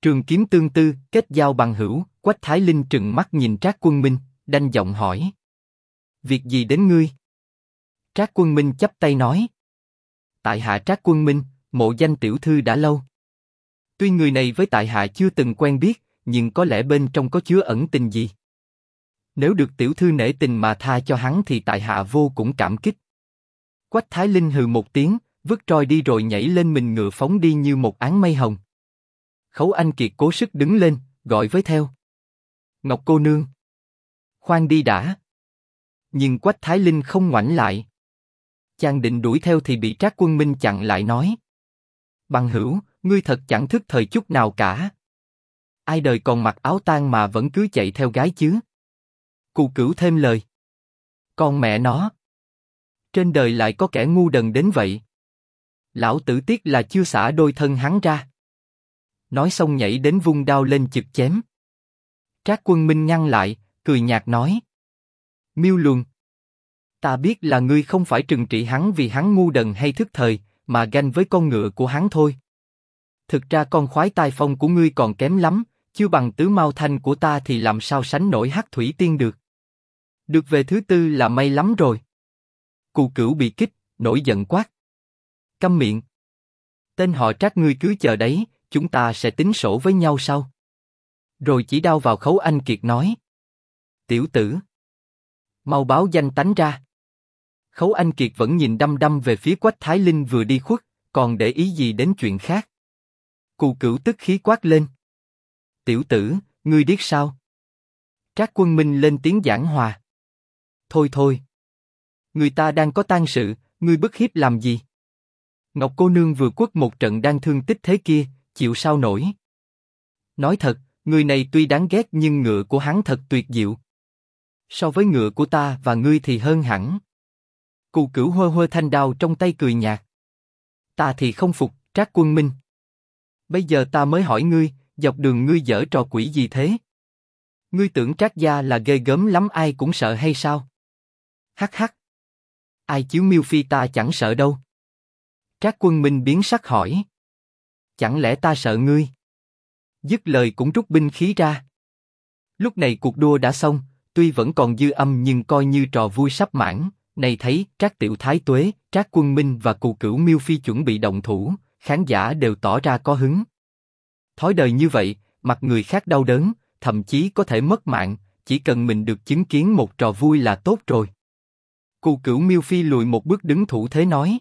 Trường kiếm tương tư, kết giao bằng hữu. Quách Thái Linh trừng mắt nhìn Trác Quân Minh, đanh giọng hỏi. Việc gì đến ngươi? Trác Quân Minh chắp tay nói. Tại hạ Trác Quân Minh, mộ danh tiểu thư đã lâu. Tuy người này với tại hạ chưa từng quen biết, nhưng có lẽ bên trong có chứa ẩn tình gì. Nếu được tiểu thư nể tình mà tha cho hắn thì tại hạ vô cùng cảm kích. Quách Thái Linh hừ một tiếng, vứt roi đi rồi nhảy lên mình ngựa phóng đi như một áng mây hồng. Khấu Anh Kiệt cố sức đứng lên, gọi với theo. Ngọc cô nương, khoan đi đã. Nhưng Quách Thái Linh không ngoảnh lại. Chàng định đuổi theo thì bị Trác Quân Minh chặn lại nói. Bằng hữu, ngươi thật chẳng thức thời chút nào cả. Ai đời còn mặc áo tang mà vẫn cứ chạy theo gái chứ? Cù Cửu thêm lời. Con mẹ nó. Trên đời lại có kẻ ngu đần đến vậy. Lão tử tiếc là chưa xả đôi thân hắn ra. Nói xong nhảy đến vung đao lên chực chém. Trác Quân Minh ngăn lại, cười nhạt nói. Miêu Luân, ta biết là ngươi không phải trừng trị hắn vì hắn ngu đần hay thức thời, mà ganh với con ngựa của hắn thôi. Thực ra con khoái tai phong của ngươi còn kém lắm, chưa bằng tứ mao thanh của ta thì làm sao sánh nổi Hắc Thủy Tiên được. Được về thứ tư là may lắm rồi. Cù Cửu bị kích, nổi giận quát. Câm miệng. Tên họ Trác ngươi cứ chờ đấy, chúng ta sẽ tính sổ với nhau sau. Rồi chỉ đao vào Khấu Anh Kiệt nói. Tiểu tử, mau báo danh tánh ra. Khấu Anh Kiệt vẫn nhìn đăm đăm về phía Quách Thái Linh vừa đi khuất, còn để ý gì đến chuyện khác. Cù Cửu tức khí quát lên. Tiểu tử, ngươi điếc sao? Trác Quân Minh lên tiếng giảng hòa. Thôi thôi. Người ta đang có tang sự, ngươi bức hiếp làm gì? Ngọc cô nương vừa quất một trận đang thương tích thế kia, chịu sao nổi? Nói thật, người này tuy đáng ghét nhưng ngựa của hắn thật tuyệt diệu. So với ngựa của ta và ngươi thì hơn hẳn. Cù Cửu hơ hơ thanh đao trong tay cười nhạt. Ta thì không phục, Trác Quân Minh. Bây giờ ta mới hỏi ngươi, dọc đường ngươi giở trò quỷ gì thế? Ngươi tưởng Trác gia là ghê gớm lắm ai cũng sợ hay sao? Hắc hắc. Ai chiếu Miêu Phi ta chẳng sợ đâu. Trác Quân Minh biến sắc hỏi. Chẳng lẽ ta sợ ngươi? Dứt lời cũng rút binh khí ra. Lúc này cuộc đua đã xong, tuy vẫn còn dư âm nhưng coi như trò vui sắp mãn. Này thấy Trác Tiểu Thái Tuế, Trác Quân Minh và Cù Cửu Miêu Phi chuẩn bị động thủ, khán giả đều tỏ ra có hứng. Thói đời như vậy, mặt người khác đau đớn, thậm chí có thể mất mạng, chỉ cần mình được chứng kiến một trò vui là tốt rồi. Cù Cửu Miêu Phi lùi một bước đứng thủ thế nói.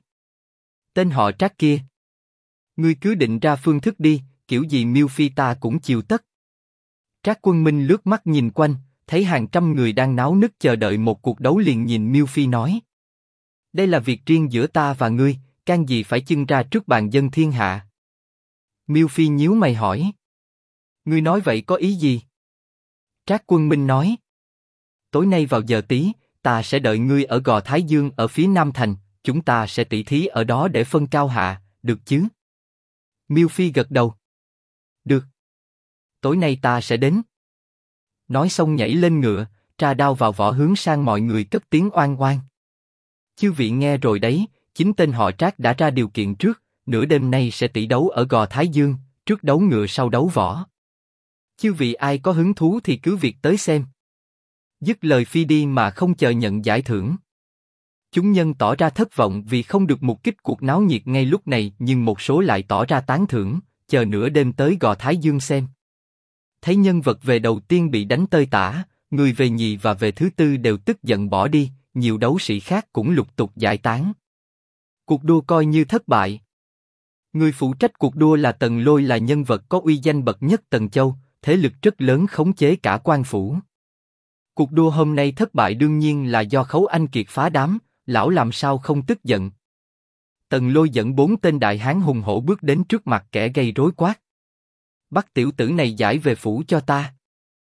Tên họ Trác kia, ngươi cứ định ra phương thức đi, kiểu gì Miêu Phi ta cũng chiều tất. Trác Quân Minh lướt mắt nhìn quanh, thấy hàng trăm người đang náo nức chờ đợi một cuộc đấu liền nhìn Miêu Phi nói. Đây là việc riêng giữa ta và ngươi, can gì phải chưng ra trước bàn dân thiên hạ. Miêu Phi nhíu mày hỏi. Ngươi nói vậy có ý gì? Trác Quân Minh nói. Tối nay vào giờ tí, ta sẽ đợi ngươi ở Gò Thái Dương ở phía Nam Thành, chúng ta sẽ tỷ thí ở đó để phân cao hạ, được chứ? Miêu Phi gật đầu. Được. Tối nay ta sẽ đến. Nói xong nhảy lên ngựa, tra đao vào vỏ hướng sang mọi người cất tiếng oan oan. Chư vị nghe rồi đấy, chính tên họ Trác đã ra điều kiện trước, nửa đêm nay sẽ tỷ đấu ở Gò Thái Dương, trước đấu ngựa sau đấu võ. Chư vị ai có hứng thú thì cứ việc tới xem. Dứt lời phi đi mà không chờ nhận giải thưởng. Chúng nhân tỏ ra thất vọng vì không được mục kích cuộc náo nhiệt ngay lúc này, nhưng một số lại tỏ ra tán thưởng, chờ nửa đêm tới Gò Thái Dương xem. Thấy nhân vật về đầu tiên bị đánh tơi tả, người về nhì và về thứ tư đều tức giận bỏ đi, nhiều đấu sĩ khác cũng lục tục giải tán. Cuộc đua coi như thất bại. Người phụ trách cuộc đua là Tần Lôi, là nhân vật có uy danh bậc nhất Tần Châu, thế lực rất lớn khống chế cả quan phủ. Cuộc đua hôm nay thất bại đương nhiên là do Khấu Anh Kiệt phá đám, lão làm sao không tức giận. Tần Lôi dẫn 4 tên đại hán hùng hổ bước đến trước mặt kẻ gây rối quát. Bắt tiểu tử này giải về phủ cho ta.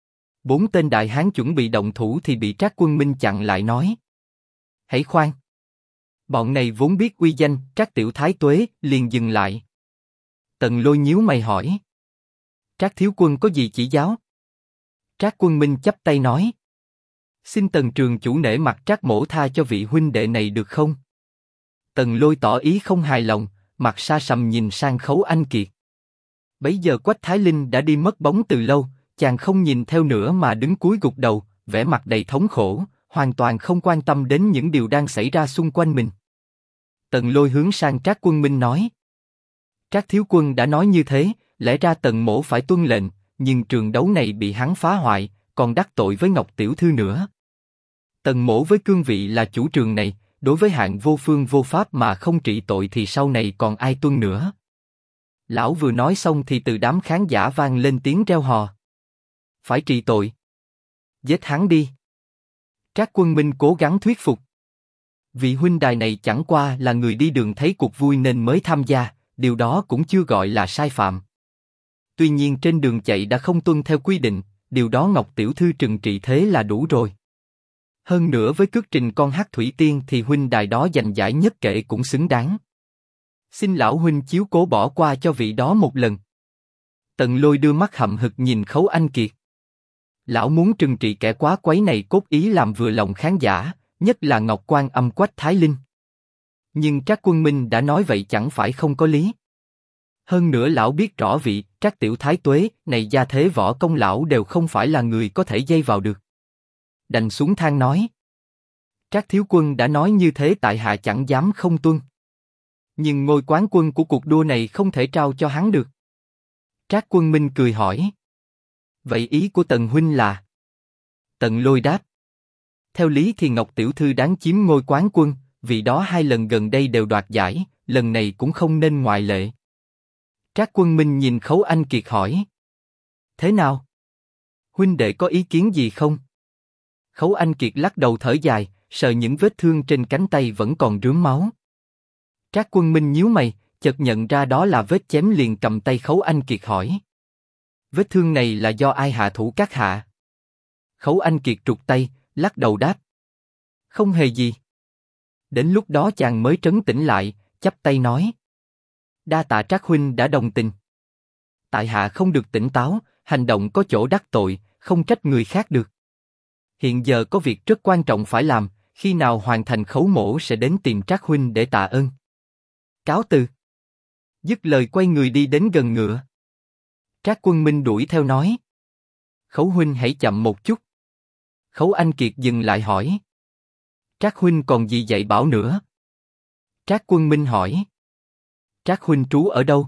4 tên đại hán chuẩn bị động thủ thì bị Trác Quân Minh chặn lại nói. Hãy khoan. Bọn này vốn biết uy danh Trác Tiểu Thái Tuế, liền dừng lại. Tần Lôi nhíu mày hỏi. Trác thiếu quân có gì chỉ giáo? Trác Quân Minh chắp tay nói. Xin Tần trường chủ nể mặt Trác mỗ tha cho vị huynh đệ này được không? Tần Lôi tỏ ý không hài lòng, mặt xa sầm nhìn sang Khấu Anh Kiệt. Bấy giờ Quách Thái Linh đã đi mất bóng từ lâu, chàng không nhìn theo nữa mà đứng cúi gục đầu, vẻ mặt đầy thống khổ, hoàn toàn không quan tâm đến những điều đang xảy ra xung quanh mình. Tần Lôi hướng sang Trác Quân Minh nói: Trác thiếu quân đã nói như thế, lẽ ra Tần mỗ phải tuân lệnh, nhưng trường đấu này bị hắn phá hoại, còn đắc tội với Ngọc tiểu thư nữa. Tần mỗ với cương vị là chủ trường này, đối với hạng vô phương vô pháp mà không trị tội thì sau này còn ai tuân nữa. Lão vừa nói xong thì từ đám khán giả vang lên tiếng reo hò. Phải trị tội. Giết hắn đi. Trác Quân Minh cố gắng thuyết phục. Vị huynh đài này chẳng qua là người đi đường thấy cuộc vui nên mới tham gia, điều đó cũng chưa gọi là sai phạm. Tuy nhiên trên đường chạy đã không tuân theo quy định, điều đó Ngọc tiểu thư trừng trị thế là đủ rồi. Hơn nữa với cước trình con hắc thủy tiên thì huynh đài đó giành giải nhất kệ cũng xứng đáng. Xin lão huynh chiếu cố bỏ qua cho vị đó một lần. Tần Lôi đưa mắt hậm hực nhìn Khấu Anh Kiệt. Lão muốn trừng trị kẻ quá quấy này cốt ý làm vừa lòng khán giả, nhất là Ngọc Quan Âm Quách Thái Linh. Nhưng Trác Quân Minh đã nói vậy chẳng phải không có lý. Hơn nữa lão biết rõ vị Trác tiểu thái tuế này gia thế võ công lão đều không phải là người có thể dây vào được. Đành xuống thang nói: Trác thiếu quân đã nói như thế tại hạ chẳng dám không tuân. Nhưng ngôi quán quân của cuộc đua này không thể trao cho hắn được. Trác Quân Minh cười hỏi: Vậy ý của Tần huynh là? Tần Lôi đáp: Theo lý thì Ngọc tiểu thư đáng chiếm ngôi quán quân, vì đó 2 lần gần đây đều đoạt giải, lần này cũng không nên ngoại lệ. Trác Quân Minh nhìn Khấu Anh Kiệt hỏi: Thế nào? Huynh đệ có ý kiến gì không? Khấu Anh Kiệt lắc đầu thở dài, sờ những vết thương trên cánh tay vẫn còn rướm máu. Trác Quân Minh nhíu mày, chợt nhận ra đó là vết chém liền cầm tay Khấu Anh Kiệt hỏi: Vết thương này là do ai hạ thủ các hạ? Khấu Anh Kiệt trục tay, lắc đầu đáp: Không hề gì. Đến lúc đó chàng mới trấn tĩnh lại, chắp tay nói: Đa tạ Trác huynh đã đồng tình. Tại hạ không được tỉnh táo, hành động có chỗ đắc tội, không trách người khác được. Hiện giờ có việc rất quan trọng phải làm, khi nào hoàn thành khấu mổ sẽ đến tìm Trác huynh để tạ ơn. Cáo từ. Dứt lời quay người đi đến gần ngựa. Trác Quân Minh đuổi theo nói: Khấu huynh hãy chậm một chút. Khấu Anh Kiệt dừng lại hỏi: Trác huynh còn gì dạy bảo nữa? Trác Quân Minh hỏi: Trác huynh trú ở đâu?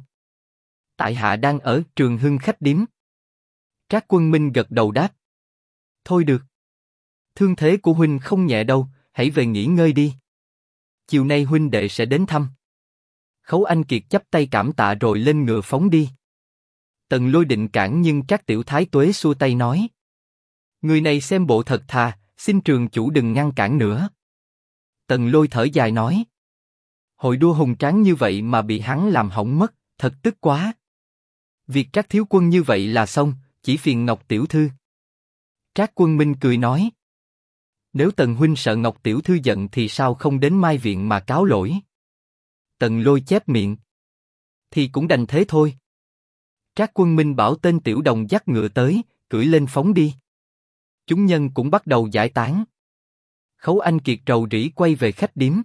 Tại hạ đang ở Trường Hưng khách điếm. Trác Quân Minh gật đầu đáp: Thôi được. Thương thế của huynh không nhẹ đâu, hãy về nghỉ ngơi đi. Chiều nay huynh đệ sẽ đến thăm. Khấu Anh Kiệt chắp tay cảm tạ rồi lên ngựa phóng đi. Tần Lôi định cản nhưng Trác tiểu thái tuế xua tay nói: Người này xem bộ thật thà, xin trường chủ đừng ngăn cản nữa. Tần Lôi thở dài nói: Hội đua hùng tráng như vậy mà bị hắn làm hỏng mất, thật tức quá. Việc Trác thiếu quân như vậy là xong, chỉ phiền Ngọc tiểu thư. Trác Quân Minh cười nói: Nếu Tần huynh sợ Ngọc tiểu thư giận thì sao không đến Mai viện mà cáo lỗi? Tần Lôi chép miệng: Thì cũng đành thế thôi. Trác Quân Minh bảo tên tiểu đồng dắt ngựa tới, cưỡi lên phóng đi. Chúng nhân cũng bắt đầu giải tán. Khấu Anh Kiệt rầu rĩ quay về khách điếm.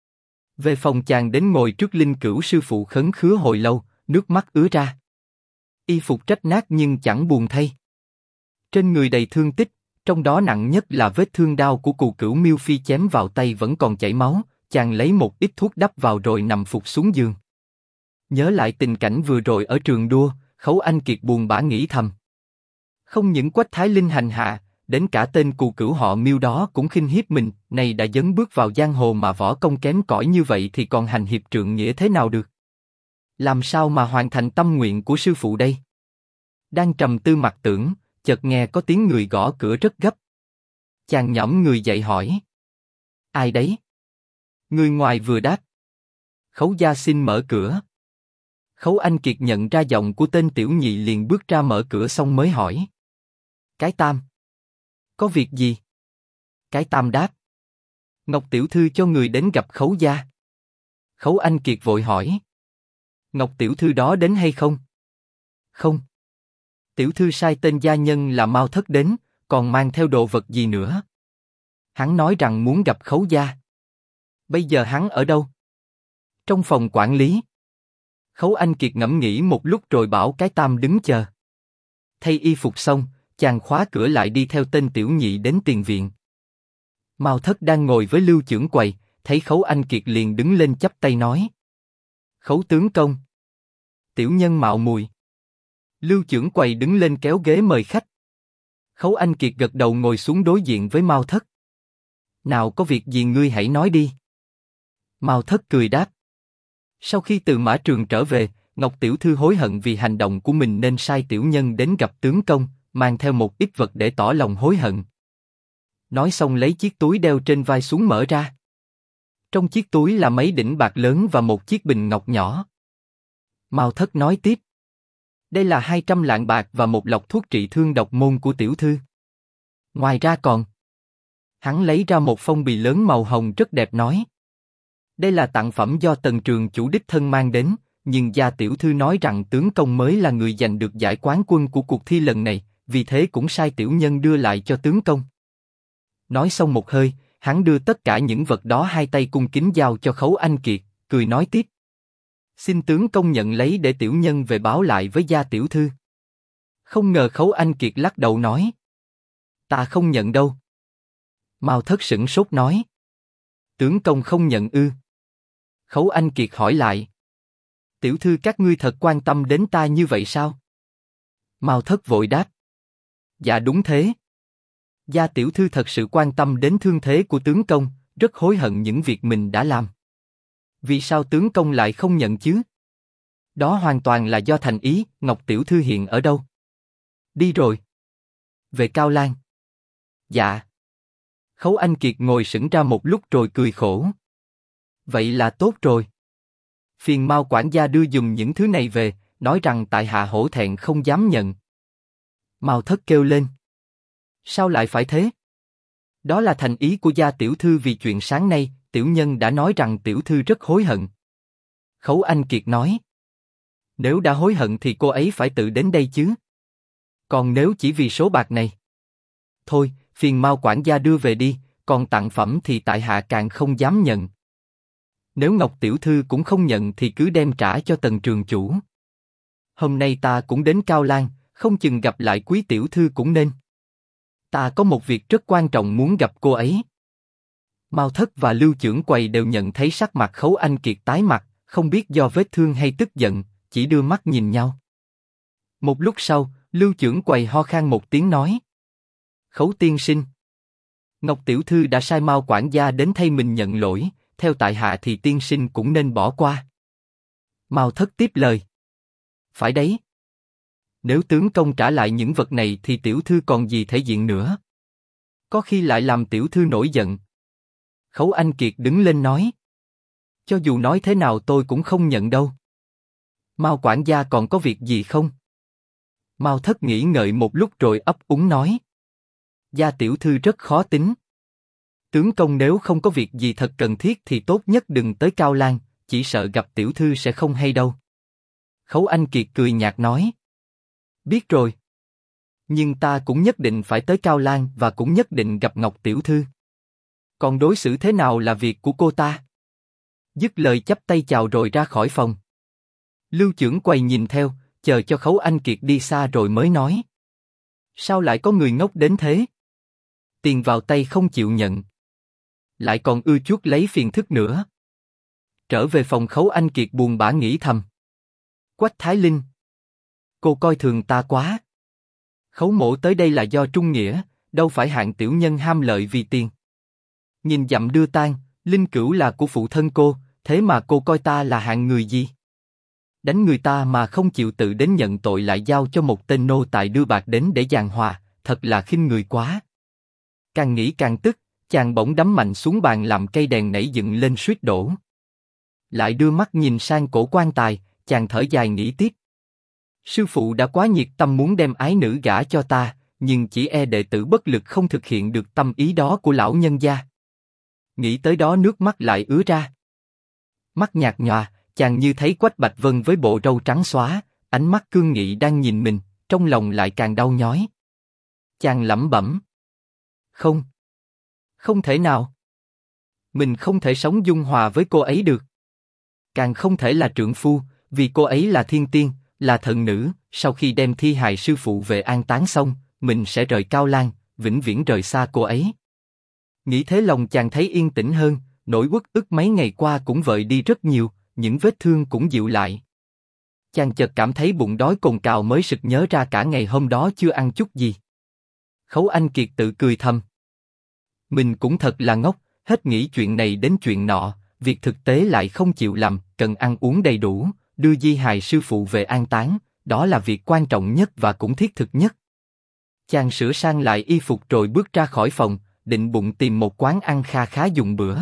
Về phòng chàng đến ngồi trước linh cữu sư phụ khấn khứa hồi lâu, nước mắt ứa ra. Y phục rách nát nhưng chẳng buồn thay. Trên người đầy thương tích, trong đó nặng nhất là vết thương đao của Cù Cửu Miêu Phi chém vào tay vẫn còn chảy máu. Chàng lấy một ít thuốc đắp vào rồi nằm phục xuống giường. Nhớ lại tình cảnh vừa rồi ở trường đua, Khấu Anh Kiệt buồn bã nghĩ thầm. Không những Quách Thái Linh hành hạ, đến cả tên Cù Cửu họ Miêu đó cũng khinh hiếp mình, này đã dấn bước vào giang hồ mà võ công kém cỏi như vậy thì còn hành hiệp trượng nghĩa thế nào được? Làm sao mà hoàn thành tâm nguyện của sư phụ đây? Đang trầm tư mặc tưởng, chợt nghe có tiếng người gõ cửa rất gấp. Chàng nhõm người dậy hỏi: Ai đấy? Người ngoài vừa đáp: Khấu gia xin mở cửa. Khấu Anh Kiệt nhận ra giọng của tên tiểu nhị liền bước ra mở cửa xong mới hỏi: Cái Tam, có việc gì? Cái Tam đáp: Ngọc tiểu thư cho người đến gặp Khấu gia. Khấu Anh Kiệt vội hỏi: Ngọc tiểu thư đó đến hay không? Không. Tiểu thư sai tên gia nhân là Mao Thất đến, còn mang theo đồ vật gì nữa? Hắn nói rằng muốn gặp Khấu gia. Bây giờ hắn ở đâu? Trong phòng quản lý. Khấu Anh Kiệt ngẫm nghĩ một lúc rồi bảo cái Tam đứng chờ. Thay y phục xong, chàng khóa cửa lại đi theo tên tiểu nhị đến tiền viện. Mao Thất đang ngồi với Lưu Chưởng Quầy, thấy Khấu Anh Kiệt liền đứng lên chắp tay nói: Khấu tướng công. Tiểu nhân mạo muội. Lưu Chưởng Quầy đứng lên kéo ghế mời khách. Khấu Anh Kiệt gật đầu ngồi xuống đối diện với Mao Thất. Nào có việc gì ngươi hãy nói đi. Mao Thất cười đáp. Sau khi từ mã trường trở về, Ngọc tiểu thư hối hận vì hành động của mình nên sai tiểu nhân đến gặp tướng công, mang theo một ít vật để tỏ lòng hối hận. Nói xong lấy chiếc túi đeo trên vai xuống mở ra. Trong chiếc túi là mấy đỉnh bạc lớn và một chiếc bình ngọc nhỏ. Mao Thất nói tiếp. Đây là 200 lạng bạc và một lọc thuốc trị thương độc môn của tiểu thư. Ngoài ra còn. Hắn lấy ra một phong bì lớn màu hồng rất đẹp nói. Đây là tặng phẩm do Tần Trường chủ đích thân mang đến, nhưng gia tiểu thư nói rằng tướng công mới là người giành được giải quán quân của cuộc thi lần này, vì thế cũng sai tiểu nhân đưa lại cho tướng công. Nói xong một hơi, hắn đưa tất cả những vật đó hai tay cung kính giao cho Khấu Anh Kiệt, cười nói tiếp. Xin tướng công nhận lấy để tiểu nhân về báo lại với gia tiểu thư. Không ngờ Khấu Anh Kiệt lắc đầu nói. Ta không nhận đâu. Mao Thất sửng sốt nói. Tướng công không nhận ư? Khấu Anh Kiệt hỏi lại. Tiểu thư các ngươi thật quan tâm đến ta như vậy sao? Mao Thất vội đáp. Dạ đúng thế. Gia tiểu thư thật sự quan tâm đến thương thế của tướng công, rất hối hận những việc mình đã làm. Vì sao tướng công lại không nhận chứ? Đó hoàn toàn là do thành ý. Ngọc tiểu thư hiện ở đâu? Đi rồi. Về Cao Lan. Dạ. Khấu Anh Kiệt ngồi sững ra một lúc rồi cười khổ. Vậy là tốt rồi. Phiền Mao quản gia đưa dùm những thứ này về, nói rằng tại hạ hổ thẹn không dám nhận. Mao Thất kêu lên. Sao lại phải thế? Đó là thành ý của gia tiểu thư vì chuyện sáng nay, tiểu nhân đã nói rằng tiểu thư rất hối hận. Khấu Anh Kiệt nói. Nếu đã hối hận thì cô ấy phải tự đến đây chứ. Còn nếu chỉ vì số bạc này. Thôi, phiền Mao quản gia đưa về đi, còn tặng phẩm thì tại hạ càng không dám nhận. Nếu Ngọc tiểu thư cũng không nhận thì cứ đem trả cho Tần trường chủ. Hôm nay ta cũng đến Cao Lan, không chừng gặp lại quý tiểu thư cũng nên. Ta có một việc rất quan trọng muốn gặp cô ấy. Mao Thất và Lưu Chưởng Quầy đều nhận thấy sắc mặt Khấu Anh Kiệt tái mặt, không biết do vết thương hay tức giận, chỉ đưa mắt nhìn nhau. Một lúc sau, Lưu Chưởng Quầy ho khan một tiếng nói. Khấu tiên sinh. Ngọc tiểu thư đã sai Mao quản gia đến thay mình nhận lỗi, theo tại hạ thì tiên sinh cũng nên bỏ qua. Mao Thất tiếp lời. Phải đấy. Nếu tướng công trả lại những vật này thì tiểu thư còn gì thể diện nữa. Có khi lại làm tiểu thư nổi giận. Khấu Anh Kiệt đứng lên nói. Cho dù nói thế nào tôi cũng không nhận đâu. Mao quản gia còn có việc gì không? Mao Thất nghĩ ngợi một lúc rồi ấp úng nói. Gia tiểu thư rất khó tính. Tướng công nếu không có việc gì thật cần thiết thì tốt nhất đừng tới Cao Lan, chỉ sợ gặp tiểu thư sẽ không hay đâu. Khấu Anh Kiệt cười nhạt nói. Biết rồi. Nhưng ta cũng nhất định phải tới Cao Lan và cũng nhất định gặp Ngọc tiểu thư. Còn đối xử thế nào là việc của cô ta. Dứt lời chắp tay chào rồi ra khỏi phòng. Lưu Chưởng Quầy nhìn theo, chờ cho Khấu Anh Kiệt đi xa rồi mới nói. Sao lại có người ngốc đến thế? Tiền vào tay không chịu nhận. Lại còn ưa chuốc lấy phiền phức nữa. Trở về phòng Khấu Anh Kiệt buồn bã nghĩ thầm. Quách Thái Linh. Cô coi thường ta quá. Khấu mỗ tới đây là do trung nghĩa, đâu phải hạng tiểu nhân ham lợi vì tiền. Nhìn dặm đưa tang, Linh Cửu là của phụ thân cô, thế mà cô coi ta là hạng người gì? Đánh người ta mà không chịu tự đến nhận tội lại giao cho một tên nô tài đưa bạc đến để giằng hòa, thật là khinh người quá. Càng nghĩ càng tức, chàng bỗng đấm mạnh xuống bàn làm cây đèn nảy dựng lên suýt đổ. Lại đưa mắt nhìn sang cổ quan tài, chàng thở dài nghĩ tiếp. Sư phụ đã quá nhiệt tâm muốn đem ái nữ gả cho ta, nhưng chỉ e đệ tử bất lực không thực hiện được tâm ý đó của lão nhân gia. Nghĩ tới đó nước mắt lại ứa ra. Mắt nhạt nhòa, chàng như thấy Quách Bạch Vân với bộ râu trắng xóa, ánh mắt cương nghị đang nhìn mình, trong lòng lại càng đau nhói. Chàng lẩm bẩm. Không. Không thể nào. Mình không thể sống dung hòa với cô ấy được. Càng không thể là trượng phu, Vì cô ấy là thiên tiên, là thần nữ, sau khi đem thi hài sư phụ về an táng xong, mình sẽ rời Cao Lang, vĩnh viễn rời xa cô ấy. Nghĩ thế lòng chàng thấy yên tĩnh hơn, nỗi uất ức mấy ngày qua cũng vơi đi rất nhiều, những vết thương cũng dịu lại. Chàng chợt cảm thấy bụng đói cồn cào mới sực nhớ ra cả ngày hôm đó chưa ăn chút gì. Khấu Anh Kiệt tự cười thầm. Mình cũng thật là ngốc, hết nghĩ chuyện này đến chuyện nọ, việc thực tế lại không chịu làm, cần ăn uống đầy đủ, đưa di hài sư phụ về an táng, đó là việc quan trọng nhất và cũng thiết thực nhất. Chàng sửa sang lại y phục rồi bước ra khỏi phòng, định bụng tìm một quán ăn kha khá dùng bữa.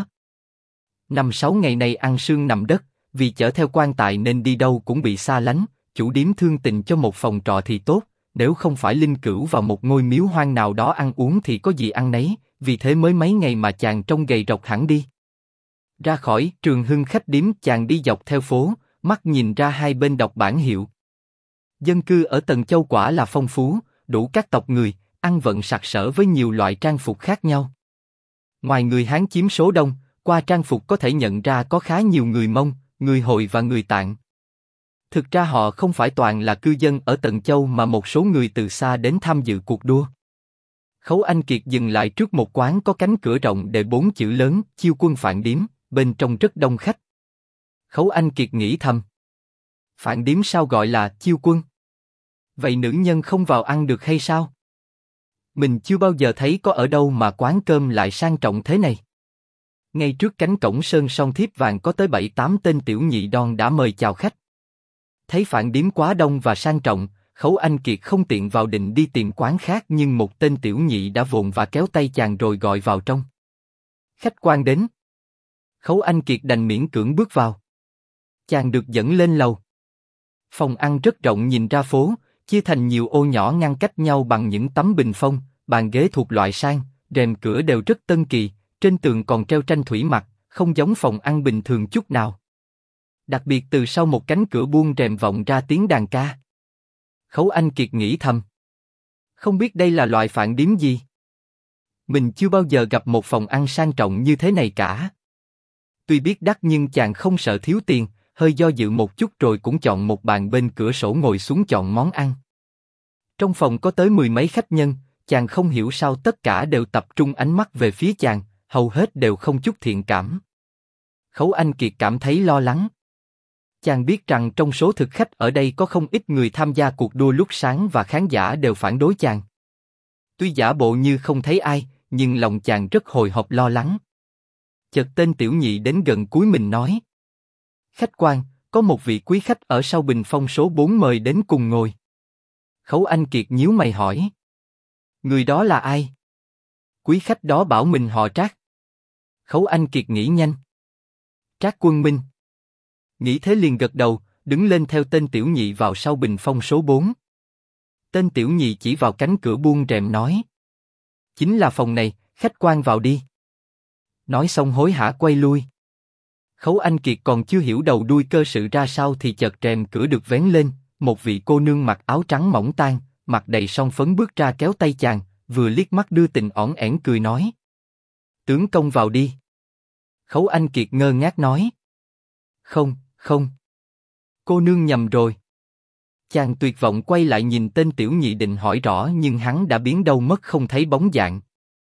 5-6 ngày nay ăn sương nằm đất, vì chở theo quan tài nên đi đâu cũng bị xa lánh, chủ điếm thương tình cho một phòng trọ thì tốt, nếu không phải linh cữu vào một ngôi miếu hoang nào đó ăn uống thì có gì ăn nấy, vì thế mới mấy ngày mà chàng trông gầy rộc hẳn đi. Ra khỏi Trường Hưng khách điếm, chàng đi dọc theo phố, mắt nhìn ra hai bên đọc bảng hiệu. Dân cư ở Tần Châu quả là phong phú, đủ các tộc người, ăn vận sặc sỡ với nhiều loại trang phục khác nhau. Ngoài người Hán chiếm số đông, qua trang phục có thể nhận ra có khá nhiều người Mông, người Hồi và người Tạng. Thực ra họ không phải toàn là cư dân ở Tần Châu mà một số người từ xa đến tham dự cuộc đua. Khấu Anh Kiệt dừng lại trước một quán có cánh cửa rộng để 4 chữ lớn, Chiêu Quân Phạn Điếm, bên trong rất đông khách. Khấu Anh Kiệt nghĩ thầm. Phạn Điếm sao gọi là Chiêu Quân? Vậy nữ nhân không vào ăn được hay sao? Mình chưa bao giờ thấy có ở đâu mà quán cơm lại sang trọng thế này. Ngay trước cánh cổng sơn son thiếp vàng có tới 7-8 tên tiểu nhị đon đã mời chào khách. Thấy Phạn Điếm quá đông và sang trọng, Khấu Anh Kiệt không tiện vào định đi tìm quán khác, nhưng một tên tiểu nhị đã vội và kéo tay chàng rồi gọi vào trong. Khách quan đến. Khấu Anh Kiệt đành miễn cưỡng bước vào. Chàng được dẫn lên lầu. Phòng ăn rất rộng nhìn ra phố, chia thành nhiều ô nhỏ ngăn cách nhau bằng những tấm bình phong, bàn ghế thuộc loại sang, rèm cửa đều rất tân kỳ, trên tường còn treo tranh thủy mặc, không giống phòng ăn bình thường chút nào. Đặc biệt từ sau một cánh cửa buông rèm vọng ra tiếng đàn ca. Khấu Anh Kiệt nghĩ thầm. Không biết đây là loại phạn điếm gì? Mình chưa bao giờ gặp một phòng ăn sang trọng như thế này cả. Tuy biết đắt nhưng chàng không sợ thiếu tiền, hơi do dự một chút rồi cũng chọn một bàn bên cửa sổ ngồi xuống chọn món ăn. Trong phòng có tới 10 mấy khách nhân, chàng không hiểu sao tất cả đều tập trung ánh mắt về phía chàng, hầu hết đều không chút thiện cảm. Khấu Anh Kiệt cảm thấy lo lắng. Chàng biết rằng trong số thực khách ở đây có không ít người tham gia cuộc đua lúc sáng và khán giả đều phản đối chàng. Tuy giả bộ như không thấy ai, nhưng lòng chàng rất hồi hộp lo lắng. Chợt tên tiểu nhị đến gần cúi mình nói. Khách quan, có một vị quý khách ở sau bình phong số 4 mời đến cùng ngồi. Khấu Anh Kiệt nhíu mày hỏi. Người đó là ai? Quý khách đó bảo mình họ Trác. Khấu Anh Kiệt nghĩ nhanh. Trác Quân Minh. Nghĩ thế liền gật đầu, đứng lên theo tên tiểu nhị vào sau bình phong số 4. Tên tiểu nhị chỉ vào cánh cửa buông rèm nói. Chính là phòng này, khách quan vào đi. Nói xong hối hả quay lui. Khấu Anh Kiệt còn chưa hiểu đầu đuôi cơ sự ra sao thì chợt rèm cửa được vén lên, một vị cô nương mặc áo trắng mỏng tang, mặt đầy son phấn bước ra kéo tay chàng, vừa liếc mắt đưa tình ỏn ẻn cười nói. Tướng công vào đi. Khấu Anh Kiệt ngơ ngác nói. Không, không. Cô nương nhầm rồi. Chàng tuyệt vọng quay lại nhìn tên tiểu nhị định hỏi rõ nhưng hắn đã biến đâu mất không thấy bóng dạng.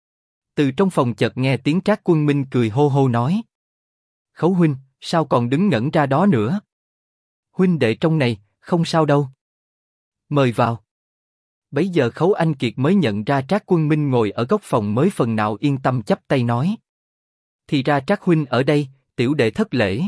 Từ trong phòng chợt nghe tiếng Trác Quân Minh cười hô hô nói. Khấu huynh, sao còn đứng ngẩn ra đó nữa? Huynh đệ trong này, không sao đâu. Mời vào. Bấy giờ Khấu Anh Kiệt mới nhận ra Trác Quân Minh ngồi ở góc phòng mới phần nào yên tâm chắp tay nói. Thì ra Trác huynh ở đây, tiểu đệ thất lễ.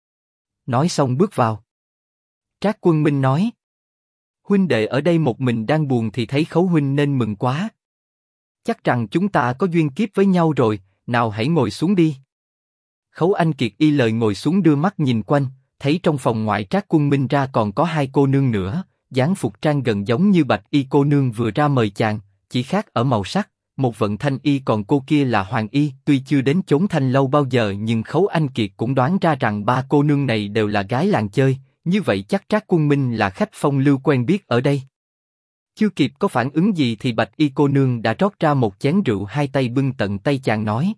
Nói xong bước vào. Trác Quân Minh nói. Huynh đệ ở đây một mình đang buồn thì thấy Khấu huynh nên mừng quá. Chắc rằng chúng ta có duyên kiếp với nhau rồi, nào hãy ngồi xuống đi. Khấu Anh Kiệt y lời ngồi xuống đưa mắt nhìn quanh, thấy trong phòng ngoại Trác Quân Minh ra còn có hai cô nương nữa, dáng phục trang gần giống như bạch y cô nương vừa ra mời chàng, chỉ khác ở màu sắc, một vận thanh y còn cô kia là hoàng y. Tuy chưa đến chốn thanh lâu bao giờ nhưng Khấu Anh Kiệt cũng đoán ra rằng ba cô nương này đều là gái làng chơi, như vậy chắc Trác Quân Minh là khách phong lưu quen biết ở đây. Chưa kịp có phản ứng gì thì bạch y cô nương đã rót ra một chén rượu, hai tay bưng tận tay chàng nói.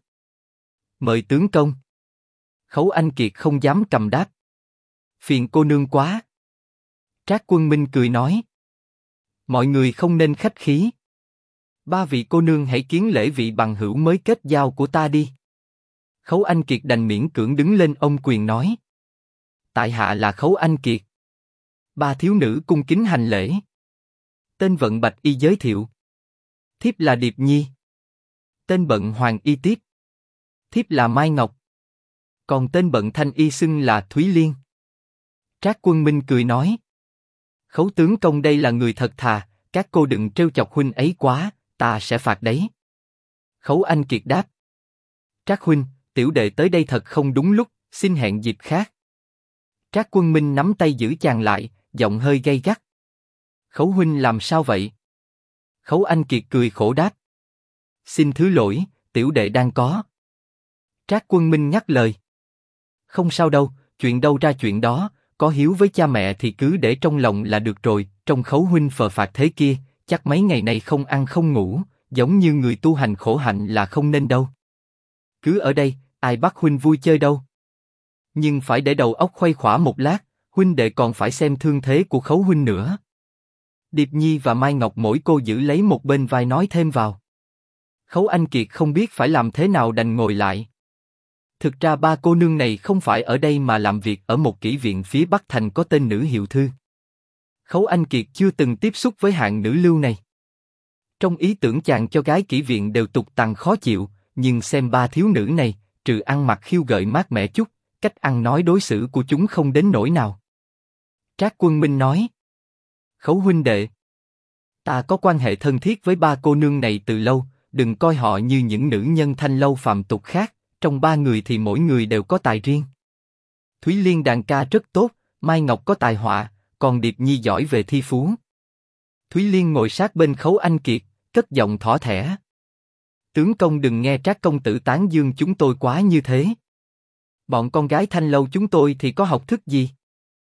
Mời tướng công. Khấu Anh Kiệt không dám cầm đáp. Phiền cô nương quá. Trác Quân Minh cười nói. Mọi người không nên khách khí. Ba vị cô nương hãy kiến lễ vị bằng hữu mới kết giao của ta đi. Khấu Anh Kiệt đành miễn cưỡng đứng lên ôm quyền nói. Tại hạ là Khấu Anh Kiệt. Ba thiếu nữ cung kính hành lễ. Tên Vận Bạch Y giới thiệu. Thiếp là Điệp Nhi. Tên Bận Hoàng Y tiếp. Thiếp là Mai Ngọc. Còn tên Bận Thanh Y xưng là Thúy Liên. Trác Quân Minh cười nói. Khấu tướng công đây là người thật thà, các cô đừng trêu chọc huynh ấy quá, ta sẽ phạt đấy. Khấu Anh Kiệt đáp. Trác huynh, tiểu đệ tới đây thật không đúng lúc, xin hẹn dịp khác. Trác Quân Minh nắm tay giữ chàng lại, giọng hơi gay gắt. Khấu huynh làm sao vậy? Khấu Anh Kiệt cười khổ đáp. Xin thứ lỗi, tiểu đệ đang có. Trác Quân Minh nhắc lời. Không sao đâu, chuyện đâu ra chuyện đó, có hiếu với cha mẹ thì cứ để trong lòng là được rồi. Trong Khấu huynh phờ phạc thế kia, chắc mấy ngày này không ăn không ngủ, giống như người tu hành khổ hạnh là không nên đâu. Cứ ở đây, ai bắt huynh vui chơi đâu. Nhưng phải để đầu óc khuây khỏa một lát, huynh đệ còn phải xem thương thế của Khấu huynh nữa. Điệp Nhi và Mai Ngọc mỗi cô giữ lấy một bên vai nói thêm vào. Khấu Anh Kiệt không biết phải làm thế nào đành ngồi lại. Thực ra ba cô nương này không phải ở đây mà làm việc ở một kỹ viện phía Bắc Thành có tên Nữ Hiệu Thư. Khấu Anh Kiệt chưa từng tiếp xúc với hạng nữ lưu này. Trong ý tưởng chàng cho gái kỹ viện đều tục tằng khó chịu, nhưng xem ba thiếu nữ này, trừ ăn mặc khiêu gợi mát mẻ chút, cách ăn nói đối xử của chúng không đến nỗi nào. Trác Quân Minh nói. Khấu huynh đệ, ta có quan hệ thân thiết với ba cô nương này từ lâu, đừng coi họ như những nữ nhân thanh lâu phàm tục khác, trong ba người thì mỗi người đều có tài riêng. Thúy Liên đàn ca rất tốt, Mai Ngọc có tài họa, còn Điệp Nhi giỏi về thi phú. Thúy Liên ngồi sát bên Khấu Anh Kiệt, cất giọng thỏ thẻ. Tướng công đừng nghe Trác công tử tán dương chúng tôi quá như thế. Bọn con gái thanh lâu chúng tôi thì có học thức gì?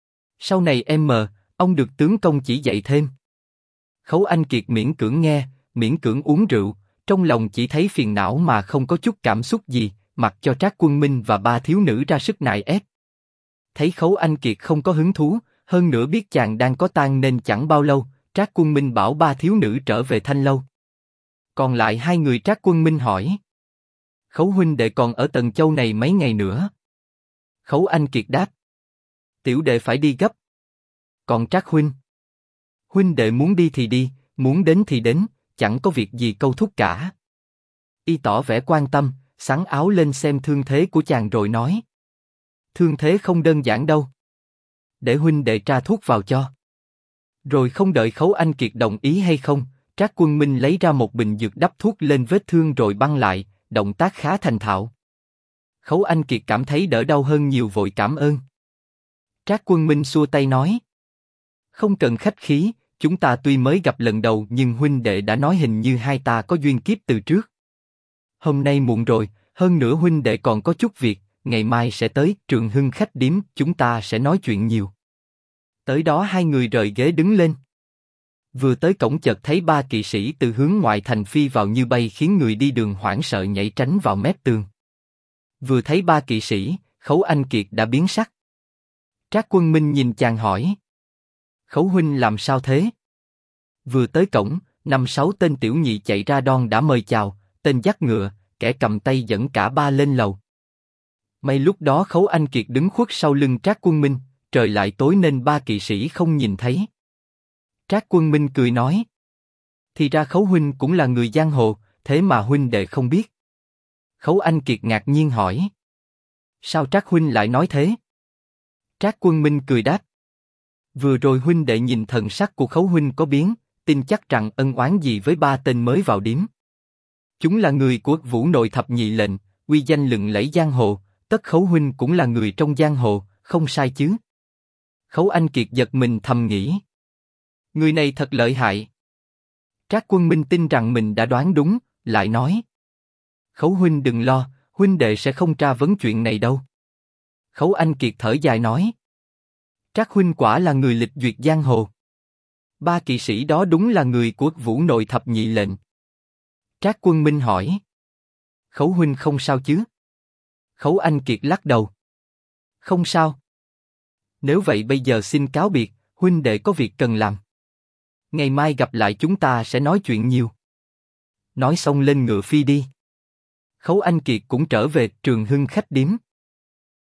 Sau này ông được tướng công chỉ dạy thêm. Khấu Anh Kiệt miễn cưỡng nghe, miễn cưỡng uống rượu, trong lòng chỉ thấy phiền não mà không có chút cảm xúc gì, mặc cho Trác Quân Minh và ba thiếu nữ ra sức nài ép. Thấy Khấu Anh Kiệt không có hứng thú, hơn nữa biết chàng đang có tang nên chẳng bao lâu, Trác Quân Minh bảo ba thiếu nữ trở về thanh lâu. Còn lại hai người Trác Quân Minh hỏi. Khấu huynh đệ còn ở Tần Châu này mấy ngày nữa? Khấu Anh Kiệt đáp. Tiểu đệ phải đi gấp. Còn Trác huynh? Huynh đệ muốn đi thì đi, muốn đến thì đến, chẳng có việc gì câu thúc cả. Y tỏ vẻ quan tâm, xắn áo lên xem thương thế của chàng rồi nói. Thương thế không đơn giản đâu. Để huynh đệ tra thuốc vào cho. Rồi không đợi Khấu Anh Kiệt đồng ý hay không, Trác Quân Minh lấy ra một bình dược đắp thuốc lên vết thương rồi băng lại, động tác khá thành thạo. Khấu Anh Kiệt cảm thấy đỡ đau hơn nhiều vội cảm ơn. Trác Quân Minh xua tay nói. Không cần khách khí, chúng ta tuy mới gặp lần đầu nhưng huynh đệ đã nói hình như hai ta có duyên kiếp từ trước. Hôm nay muộn rồi, hơn nữa huynh đệ còn có chút việc, ngày mai sẽ tới Trường Hưng khách điếm, chúng ta sẽ nói chuyện nhiều. Tới đó hai người rời ghế đứng lên. Vừa tới cổng chợt thấy ba kỵ sĩ từ hướng ngoại thành phi vào như bay khiến người đi đường hoảng sợ nhảy tránh vào mép tường. Vừa thấy ba kỵ sĩ, Khấu Anh Kiệt đã biến sắc. Trác Quân Minh nhìn chàng hỏi. Khấu huynh làm sao thế? Vừa tới cổng, 5-6 tên tiểu nhị chạy ra đón đã mời chào, tên dắt ngựa, kẻ cầm tay dẫn cả ba lên lầu. May lúc đó Khấu Anh Kiệt đứng khuất sau lưng Trác Quân Minh, trời lại tối nên ba kỵ sĩ không nhìn thấy. Trác Quân Minh cười nói. Thì ra Khấu huynh cũng là người giang hồ, thế mà huynh đệ không biết. Khấu Anh Kiệt ngạc nhiên hỏi. Sao Trác huynh lại nói thế? Trác Quân Minh cười đáp. Vừa rồi huynh đệ nhìn thần sắc của Khấu huynh có biến, tin chắc rằng ân oán gì với ba tên mới vào điếm. Chúng là người của Vũ Nội Thập Nhị Lệnh, uy danh lừng lẫy giang hồ, tất Khấu huynh cũng là người trong giang hồ, không sai chứ? Khấu Anh Kiệt giật mình thầm nghĩ. Người này thật lợi hại. Trác Quân Minh tin rằng mình đã đoán đúng, lại nói. Khấu huynh đừng lo, huynh đệ sẽ không tra vấn chuyện này đâu. Khấu Anh Kiệt thở dài nói. Trác huynh quả là người lịch duyệt giang hồ. Ba kỵ sĩ đó đúng là người của Vũ Nội Thập Nhị Lệnh. Trác Quân Minh hỏi. Khấu huynh không sao chứ? Khấu Anh Kiệt lắc đầu. Không sao. Nếu vậy bây giờ xin cáo biệt, huynh đệ có việc cần làm. Ngày mai gặp lại chúng ta sẽ nói chuyện nhiều. Nói xong lên ngựa phi đi. Khấu Anh Kiệt cũng trở về Trường Hưng khách điếm.